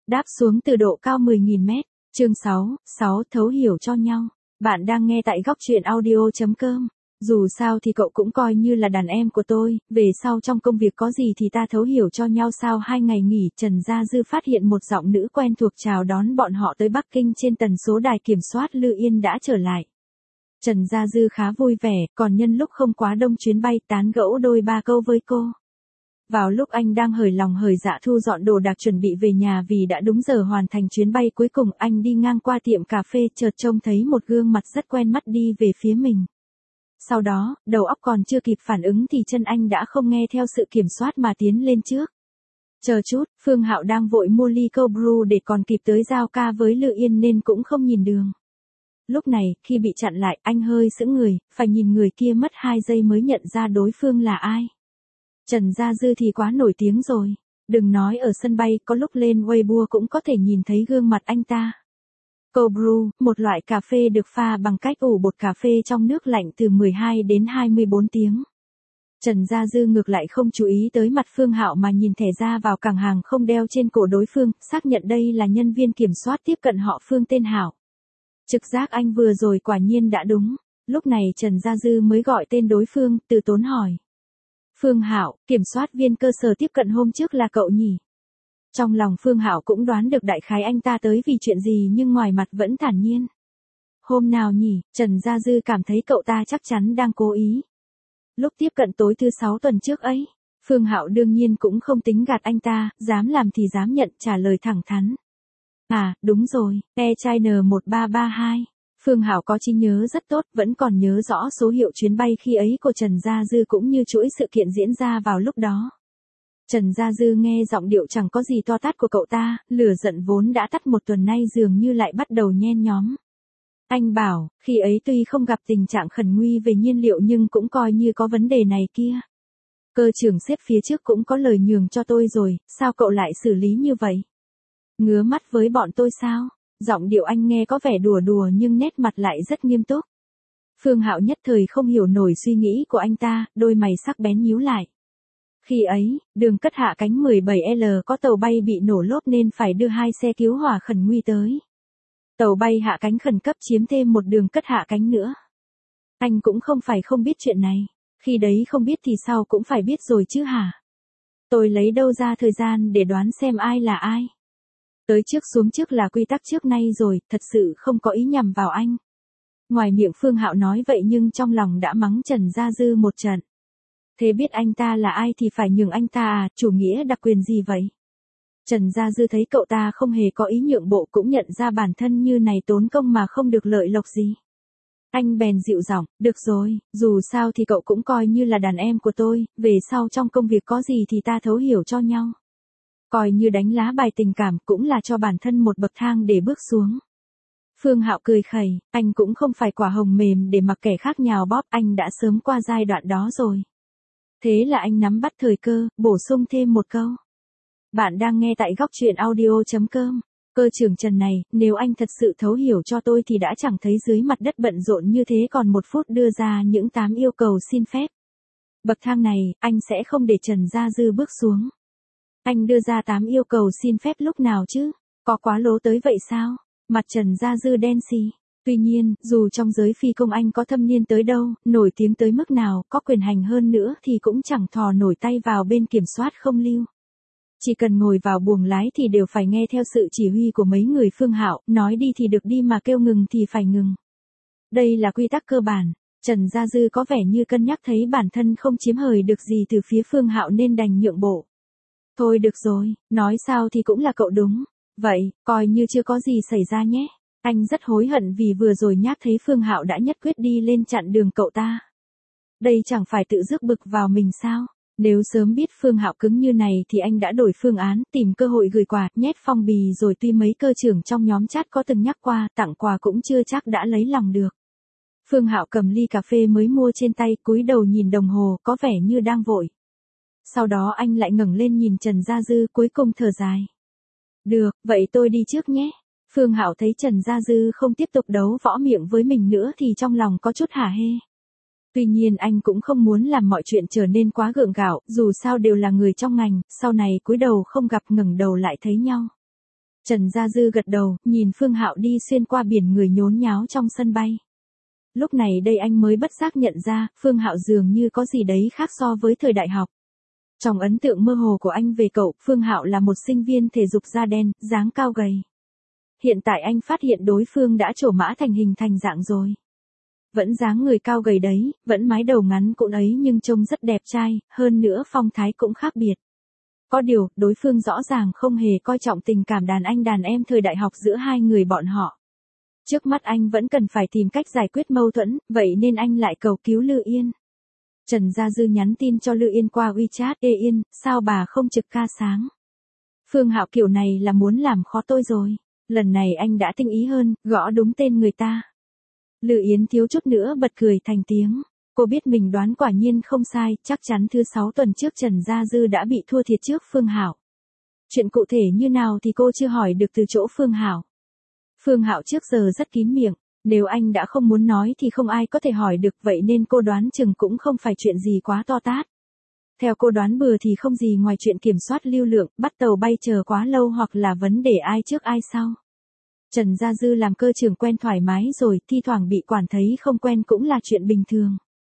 Đáp xuống từ độ cao 10.000 mét. Chương 6, thấu hiểu cho nhau. Bạn đang nghe tại góc truyện audio.com. Dù sao thì cậu cũng coi như là đàn em của tôi, về sau trong công việc có gì thì ta thấu hiểu cho nhau. Sau 2 ngày nghỉ, Trần Gia Dư phát hiện một giọng nữ quen thuộc chào đón bọn họ tới Bắc Kinh trên tần số đài kiểm soát Lư Yên đã trở lại. Trần Gia Dư khá vui vẻ, còn nhân lúc không quá đông chuyến bay tán gẫu đôi ba câu với cô. Vào lúc anh đang hởi lòng hởi dạ thu dọn đồ đạc chuẩn bị về nhà vì đã đúng giờ hoàn thành chuyến bay cuối cùng, anh đi ngang qua tiệm cà phê chợt trông thấy một gương mặt rất quen mắt đi về phía mình. Sau đó, đầu óc còn chưa kịp phản ứng thì chân anh đã không nghe theo sự kiểm soát mà tiến lên trước. Chờ chút, Phương Hạo đang vội mua ly cold brew để còn kịp tới giao ca với Lư Yên nên cũng không nhìn đường. Lúc này, khi bị chặn lại, anh hơi sững người, phải nhìn người kia mất 2 giây mới nhận ra đối phương là ai. Trần Gia Dư thì quá nổi tiếng rồi. Đừng nói ở sân bay, có lúc lên Weibo cũng có thể nhìn thấy gương mặt anh ta. Cold brew, một loại cà phê được pha bằng cách ủ bột cà phê trong nước lạnh từ 12 đến 24 tiếng. Trần Gia Dư ngược lại không chú ý tới mặt Phương Hạo mà nhìn thẻ ra vào cảng hàng không đeo trên cổ đối phương, xác nhận đây là nhân viên kiểm soát tiếp cận họ Phương tên Hạo. Trực giác anh vừa rồi quả nhiên đã đúng. Lúc này Trần Gia Dư mới gọi tên đối phương, từ tốn hỏi. Phương Hạo, kiểm soát viên cơ sở tiếp cận hôm trước là cậu nhỉ? Trong lòng Phương Hạo cũng đoán được đại khái anh ta tới vì chuyện gì nhưng ngoài mặt vẫn thản nhiên. Hôm nào nhỉ? Trần Gia Dư cảm thấy cậu ta chắc chắn đang cố ý. Lúc tiếp cận tối thứ 6 tuần trước ấy. Phương Hạo đương nhiên cũng không tính gạt anh ta, dám làm thì dám nhận, trả lời thẳng thắn. À, đúng rồi, Air China 1332. Phương Hạo có trí nhớ rất tốt, vẫn còn nhớ rõ số hiệu chuyến bay khi ấy của Trần Gia Dư cũng như chuỗi sự kiện diễn ra vào lúc đó. Trần Gia Dư nghe giọng điệu chẳng có gì to tát của cậu ta, lửa giận vốn đã tắt một tuần nay dường như lại bắt đầu nhen nhóm. Anh bảo, khi ấy tuy không gặp tình trạng khẩn nguy về nhiên liệu nhưng cũng coi như có vấn đề này kia. Cơ trưởng xếp phía trước cũng có lời nhường cho tôi rồi, sao cậu lại xử lý như vậy? Ngứa mắt với bọn tôi sao? Giọng điệu anh nghe có vẻ đùa đùa nhưng nét mặt lại rất nghiêm túc. Phương Hạo nhất thời không hiểu nổi suy nghĩ của anh ta, đôi mày sắc bén nhíu lại. Khi ấy, đường cất hạ cánh 17L có tàu bay bị nổ lốp nên phải đưa 2 xe cứu hỏa khẩn nguy tới. Tàu bay hạ cánh khẩn cấp chiếm thêm một đường cất hạ cánh nữa. Anh cũng không phải không biết chuyện này. Khi đấy không biết thì sau cũng phải biết rồi chứ hả? Tôi lấy đâu ra thời gian để đoán xem ai là ai. Tới trước xuống trước là quy tắc trước nay rồi, thật sự không có ý nhằm vào anh. Ngoài miệng Phương Hạo nói vậy nhưng trong lòng đã mắng Trần Gia Dư một trận. Thế biết anh ta là ai thì phải nhường anh ta à, chủ nghĩa đặc quyền gì vậy? Trần Gia Dư thấy cậu ta không hề có ý nhượng bộ cũng nhận ra bản thân như này tốn công mà không được lợi lộc gì. Anh bèn dịu giọng, được rồi, dù sao thì cậu cũng coi như là đàn em của tôi, về sau trong công việc có gì thì ta thấu hiểu cho nhau. Coi như đánh lá bài tình cảm cũng là cho bản thân một bậc thang để bước xuống. Phương Hạo cười khẩy, anh cũng không phải quả hồng mềm để mặc kẻ khác nhào bóp, anh đã sớm qua giai đoạn đó rồi. Thế là anh nắm bắt thời cơ, bổ sung thêm một câu. Bạn đang nghe tại góc truyện audio.com. Cơ trưởng Trần này, nếu anh thật sự thấu hiểu cho tôi thì đã chẳng thấy dưới mặt đất bận rộn như thế còn 1 phút đưa ra những 8 yêu cầu xin phép. Bậc thang này, anh sẽ không để Trần Gia Dư bước xuống. Anh đưa ra 8 yêu cầu xin phép lúc nào chứ? Có quá lố tới vậy sao? Mặt Trần Gia Dư đen xì. Tuy nhiên, dù trong giới phi công anh có thâm niên tới đâu, nổi tiếng tới mức nào, có quyền hành hơn nữa thì cũng chẳng thò nổi tay vào bên kiểm soát không lưu. Chỉ cần ngồi vào buồng lái thì đều phải nghe theo sự chỉ huy của mấy người Phương Hạo, nói đi thì được đi mà kêu ngừng thì phải ngừng. Đây là quy tắc cơ bản. Trần Gia Dư có vẻ như cân nhắc thấy bản thân không chiếm hời được gì từ phía Phương Hạo nên đành nhượng bộ. Thôi được rồi, nói sao thì cũng là cậu đúng. Vậy, coi như chưa có gì xảy ra nhé. Anh rất hối hận vì vừa rồi nhát thấy Phương Hạo đã nhất quyết đi lên chặn đường cậu ta. Đây chẳng phải tự rước bực vào mình sao? Nếu sớm biết Phương Hạo cứng như này thì anh đã đổi phương án, tìm cơ hội gửi quà, nhét phong bì rồi tuy mấy cơ trưởng trong nhóm chat có từng nhắc qua, tặng quà cũng chưa chắc đã lấy lòng được. Phương Hạo cầm ly cà phê mới mua trên tay, cúi đầu nhìn đồng hồ, có vẻ như đang vội. Sau đó anh lại ngẩng lên nhìn Trần Gia Dư, cuối cùng thở dài. Được, vậy tôi đi trước nhé. Phương Hạo thấy Trần Gia Dư không tiếp tục đấu võ miệng với mình nữa thì trong lòng có chút hả hê. Tuy nhiên anh cũng không muốn làm mọi chuyện trở nên quá gượng gạo, dù sao đều là người trong ngành, sau này cúi đầu không gặp ngẩng đầu lại thấy nhau. Trần Gia Dư gật đầu, nhìn Phương Hạo đi xuyên qua biển người nhốn nháo trong sân bay. Lúc này đây anh mới bất giác nhận ra, Phương Hạo dường như có gì đấy khác so với thời đại học. Trong ấn tượng mơ hồ của anh về cậu, Phương Hạo là một sinh viên thể dục da đen, dáng cao gầy. Hiện tại anh phát hiện đối phương đã trổ mã thành hình thành dạng rồi. Vẫn dáng người cao gầy đấy, vẫn mái đầu ngắn cụn ấy nhưng trông rất đẹp trai, hơn nữa phong thái cũng khác biệt. Có điều, đối phương rõ ràng không hề coi trọng tình cảm đàn anh đàn em thời đại học giữa hai người bọn họ. Trước mắt anh vẫn cần phải tìm cách giải quyết mâu thuẫn, vậy nên anh lại cầu cứu Lư Yên. Trần Gia Dư nhắn tin cho Lư Yên qua WeChat, Ê Yên, sao bà không trực ca sáng? Phương Hạo kiểu này là muốn làm khó tôi rồi. Lần này anh đã tinh ý hơn, gõ đúng tên người ta. Lư Yến thiếu chút nữa bật cười thành tiếng. Cô biết mình đoán quả nhiên không sai, chắc chắn thứ 6 tuần trước Trần Gia Dư đã bị thua thiệt trước Phương Hạo. Chuyện cụ thể như nào thì cô chưa hỏi được từ chỗ Phương Hạo. Phương Hạo trước giờ rất kín miệng, nếu anh đã không muốn nói thì không ai có thể hỏi được, vậy nên cô đoán chừng cũng không phải chuyện gì quá to tát. Theo cô đoán bừa thì không gì ngoài chuyện kiểm soát lưu lượng, bắt tàu bay chờ quá lâu hoặc là vấn đề ai trước ai sau. Trần Gia Dư làm cơ trưởng quen thoải mái rồi, thi thoảng bị quản thấy không quen cũng là chuyện bình thường.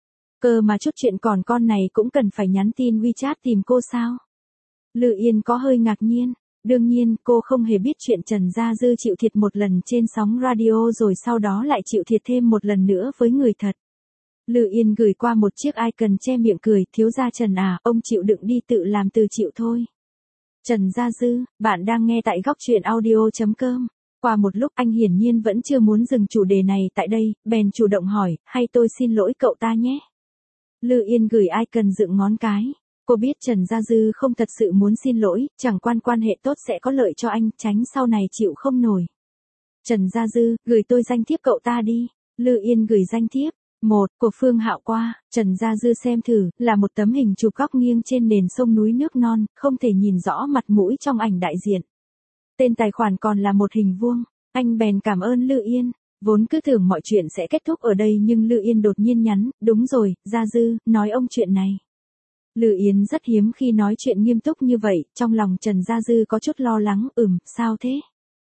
Cơ mà chút chuyện còn con này cũng cần phải nhắn tin WeChat tìm cô sao? Lư Yên có hơi ngạc nhiên. Đương nhiên, cô không hề biết chuyện Trần Gia Dư chịu thiệt một lần trên sóng radio rồi sau đó lại chịu thiệt thêm một lần nữa với người thật. Lư Yên gửi qua một chiếc icon che miệng cười, thiếu gia Trần à, ông chịu đựng đi, tự làm từ chịu thôi. Trần Gia Dư, bạn đang nghe tại góc truyện audio.com. Qua một lúc anh hiển nhiên vẫn chưa muốn dừng chủ đề này tại đây, bèn chủ động hỏi, hay tôi xin lỗi cậu ta nhé. Lư Yên gửi icon dựng ngón cái. Cô biết Trần Gia Dư không thật sự muốn xin lỗi, chẳng quan hệ tốt sẽ có lợi cho anh, tránh sau này chịu không nổi. Trần Gia Dư, gửi tôi danh thiếp cậu ta đi. Lư Yên gửi danh thiếp. 1. Của Phương Hạo qua, Trần Gia Dư xem thử, là một tấm hình chụp góc nghiêng trên nền sông núi nước non, không thể nhìn rõ mặt mũi trong ảnh đại diện. Tên tài khoản còn là một hình vuông. Anh bèn cảm ơn Lư Yên. Vốn cứ tưởng mọi chuyện sẽ kết thúc ở đây nhưng Lư Yên đột nhiên nhắn, đúng rồi, Gia Dư, nói ông chuyện này. Lư Yên rất hiếm khi nói chuyện nghiêm túc như vậy, trong lòng Trần Gia Dư có chút lo lắng, sao thế?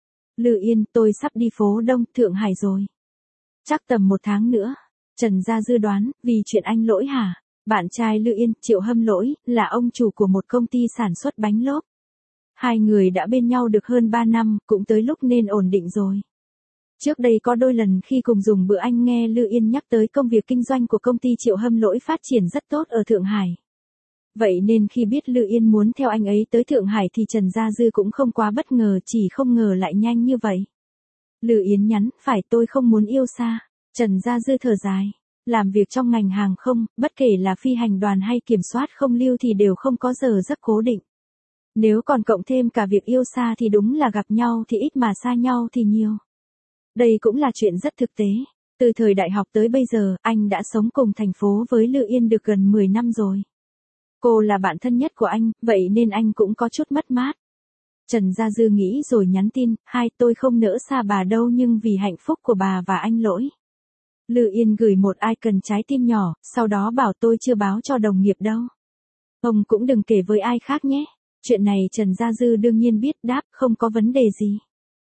Lư Yên, tôi sắp đi phố Đông, Thượng Hải rồi. Chắc tầm 1 tháng nữa. Trần Gia Dư đoán, vì chuyện anh Lỗi hả? Bạn trai Lư Yên, Triệu Hâm Lỗi, là ông chủ của một công ty sản xuất bánh lốp. Hai người đã bên nhau được hơn 3 năm, cũng tới lúc nên ổn định rồi. Trước đây có đôi lần khi cùng dùng bữa anh nghe Lư Yên nhắc tới công việc kinh doanh của công ty Triệu Hâm Lỗi phát triển rất tốt ở Thượng Hải. Vậy nên khi biết Lư Yên muốn theo anh ấy tới Thượng Hải thì Trần Gia Dư cũng không quá bất ngờ, chỉ không ngờ lại nhanh như vậy. Lư Yên nhắn, phải tôi không muốn yêu xa. Trần Gia Dư thở dài. Làm việc trong ngành hàng không, bất kể là phi hành đoàn hay kiểm soát không lưu thì đều không có giờ giấc cố định. Nếu còn cộng thêm cả việc yêu xa thì đúng là gặp nhau thì ít mà xa nhau thì nhiều. Đây cũng là chuyện rất thực tế. Từ thời đại học tới bây giờ, anh đã sống cùng thành phố với Lư Yên được gần 10 năm rồi. Cô là bạn thân nhất của anh, vậy nên anh cũng có chút mất mát. Trần Gia Dư nghĩ rồi nhắn tin, tôi không nỡ xa bà đâu nhưng vì hạnh phúc của bà và anh Lỗi. Lư Yên gửi một icon trái tim nhỏ, sau đó bảo tôi chưa báo cho đồng nghiệp đâu. Ông cũng đừng kể với ai khác nhé. Chuyện này Trần Gia Dư đương nhiên biết, đáp, không có vấn đề gì.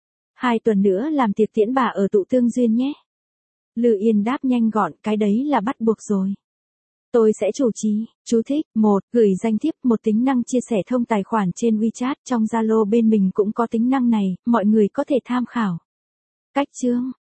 2 tuần nữa làm tiệc tiễn bà ở tụ Tương Duyên nhé. Lư Yên đáp nhanh gọn, cái đấy là bắt buộc rồi. Tôi sẽ chủ trì. Chú thích, 1. Gửi danh thiếp, một tính năng chia sẻ thông tài khoản trên WeChat, trong Zalo bên mình cũng có tính năng này, mọi người có thể tham khảo. Cách chương